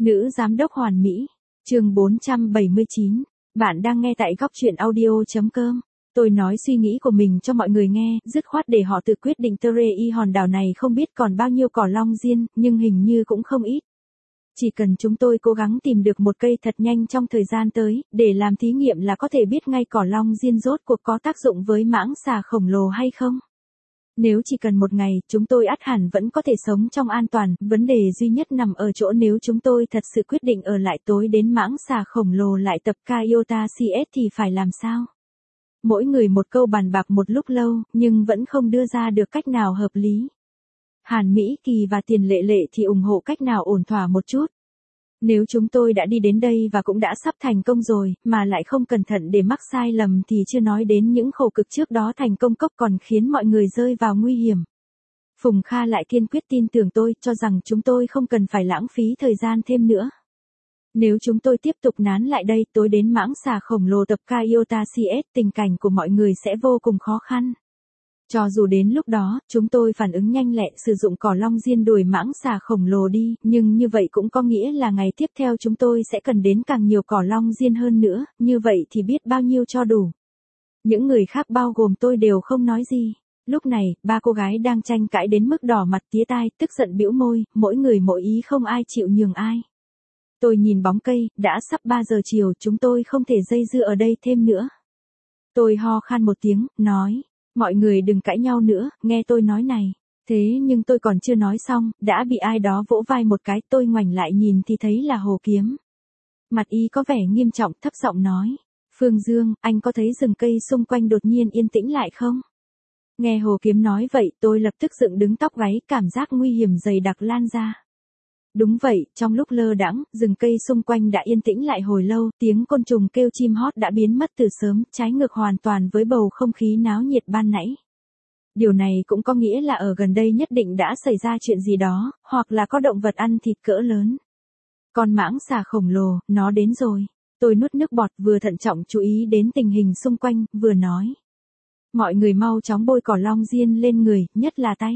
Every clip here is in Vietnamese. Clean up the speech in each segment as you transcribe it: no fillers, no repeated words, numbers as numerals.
Nữ giám đốc hoàn mỹ. Chương 479. Bạn đang nghe tại góc audio.com. Tôi nói suy nghĩ của mình cho mọi người nghe, dứt khoát để họ tự quyết định. Terei hòn đảo này không biết còn bao nhiêu cỏ long diên, nhưng hình như cũng không ít. Chỉ cần chúng tôi cố gắng tìm được một cây thật nhanh trong thời gian tới, để làm thí nghiệm là có thể biết ngay cỏ long diên rốt cuộc có tác dụng với mãng xà khổng lồ hay không. Nếu chỉ cần một ngày, chúng tôi ắt hẳn vẫn có thể sống trong an toàn, vấn đề duy nhất nằm ở chỗ nếu chúng tôi thật sự quyết định ở lại tối đến mãng xà khổng lồ lại tập Kaiota CS thì phải làm sao? Mỗi người một câu bàn bạc một lúc lâu, nhưng vẫn không đưa ra được cách nào hợp lý. Hàn Mỹ Kỳ và Tiền Lệ Lệ thì ủng hộ cách nào ổn thỏa một chút. Nếu chúng tôi đã đi đến đây và cũng đã sắp thành công rồi, mà lại không cẩn thận để mắc sai lầm thì chưa nói đến những khổ cực trước đó thành công cốc còn khiến mọi người rơi vào nguy hiểm. Phùng Kha lại kiên quyết tin tưởng tôi, cho rằng chúng tôi không cần phải lãng phí thời gian thêm nữa. Nếu chúng tôi tiếp tục nán lại đây tối đến mãng xà khổng lồ tập Kaiota CS, tình cảnh của mọi người sẽ vô cùng khó khăn. Cho dù đến lúc đó, chúng tôi phản ứng nhanh lẹ sử dụng cỏ long diên đuổi mãng xà khổng lồ đi, nhưng như vậy cũng có nghĩa là ngày tiếp theo chúng tôi sẽ cần đến càng nhiều cỏ long diên hơn nữa, như vậy thì biết bao nhiêu cho đủ. Những người khác bao gồm tôi đều không nói gì. Lúc này, ba cô gái đang tranh cãi đến mức đỏ mặt tía tai, tức giận bĩu môi, mỗi người mỗi ý không ai chịu nhường ai. Tôi nhìn bóng cây, đã sắp 3 giờ chiều, chúng tôi không thể dây dưa ở đây thêm nữa. Tôi ho khan một tiếng, nói. Mọi người đừng cãi nhau nữa, nghe tôi nói này. Thế nhưng tôi còn chưa nói xong, đã bị ai đó vỗ vai một cái, tôi ngoảnh lại nhìn thì thấy là Hồ Kiếm. Mặt y có vẻ nghiêm trọng, thấp giọng nói. Phương Dương, anh có thấy rừng cây xung quanh đột nhiên yên tĩnh lại không? Nghe Hồ Kiếm nói vậy, tôi lập tức dựng đứng tóc gáy, cảm giác nguy hiểm dày đặc lan ra. Đúng vậy, trong lúc lơ đãng, rừng cây xung quanh đã yên tĩnh lại hồi lâu, tiếng côn trùng kêu chim hót đã biến mất từ sớm, trái ngược hoàn toàn với bầu không khí náo nhiệt ban nãy. Điều này cũng có nghĩa là ở gần đây nhất định đã xảy ra chuyện gì đó, hoặc là có động vật ăn thịt cỡ lớn. Con mãng xà khổng lồ, nó đến rồi. Tôi nuốt nước bọt, vừa thận trọng chú ý đến tình hình xung quanh, vừa nói. Mọi người mau chóng bôi cỏ long diên lên người, nhất là tay.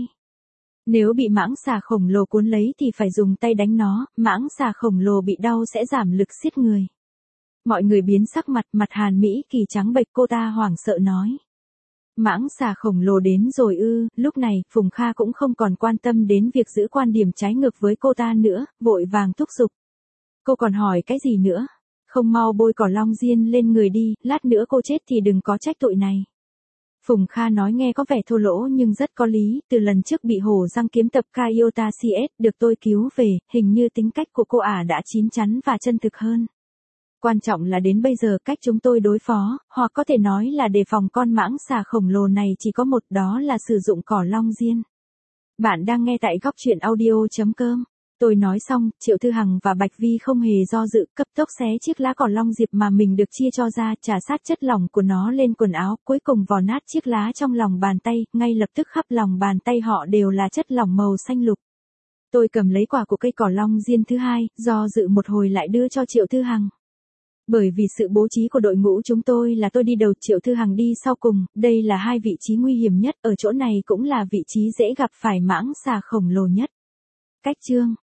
Nếu bị mãng xà khổng lồ cuốn lấy thì phải dùng tay đánh nó, mãng xà khổng lồ bị đau sẽ giảm lực siết người. Mọi người biến sắc mặt, mặt Hàn Mỹ Kỳ trắng bệch, cô ta hoảng sợ nói. Mãng xà khổng lồ đến rồi ư? Lúc này, Phùng Kha cũng không còn quan tâm đến việc giữ quan điểm trái ngược với cô ta nữa, vội vàng thúc giục. Cô còn hỏi cái gì nữa? Không mau bôi cỏ long diên lên người đi, lát nữa cô chết thì đừng có trách tội này. Phùng Kha nói nghe có vẻ thô lỗ nhưng rất có lý, từ lần trước bị hổ răng kiếm tập Kaiota CS, được tôi cứu về, hình như tính cách của cô ả đã chín chắn và chân thực hơn. Quan trọng là đến bây giờ cách chúng tôi đối phó, hoặc có thể nói là đề phòng con mãng xà khổng lồ này chỉ có một, đó là sử dụng cỏ long diên. Bạn đang nghe tại góc audio.com. Tôi nói xong, Triệu Thư Hằng và Bạch Vi không hề do dự, cấp tốc xé chiếc lá cỏ long diệp mà mình được chia cho ra, trà sát chất lỏng của nó lên quần áo, cuối cùng vò nát chiếc lá trong lòng bàn tay, ngay lập tức khắp lòng bàn tay họ đều là chất lỏng màu xanh lục. Tôi cầm lấy quả của cây cỏ long diên thứ hai, do dự một hồi lại đưa cho Triệu Thư Hằng. Bởi vì sự bố trí của đội ngũ chúng tôi là tôi đi đầu, Triệu Thư Hằng đi sau cùng, đây là hai vị trí nguy hiểm nhất, ở chỗ này cũng là vị trí dễ gặp phải mãng xà khổng lồ nhất. Cách chương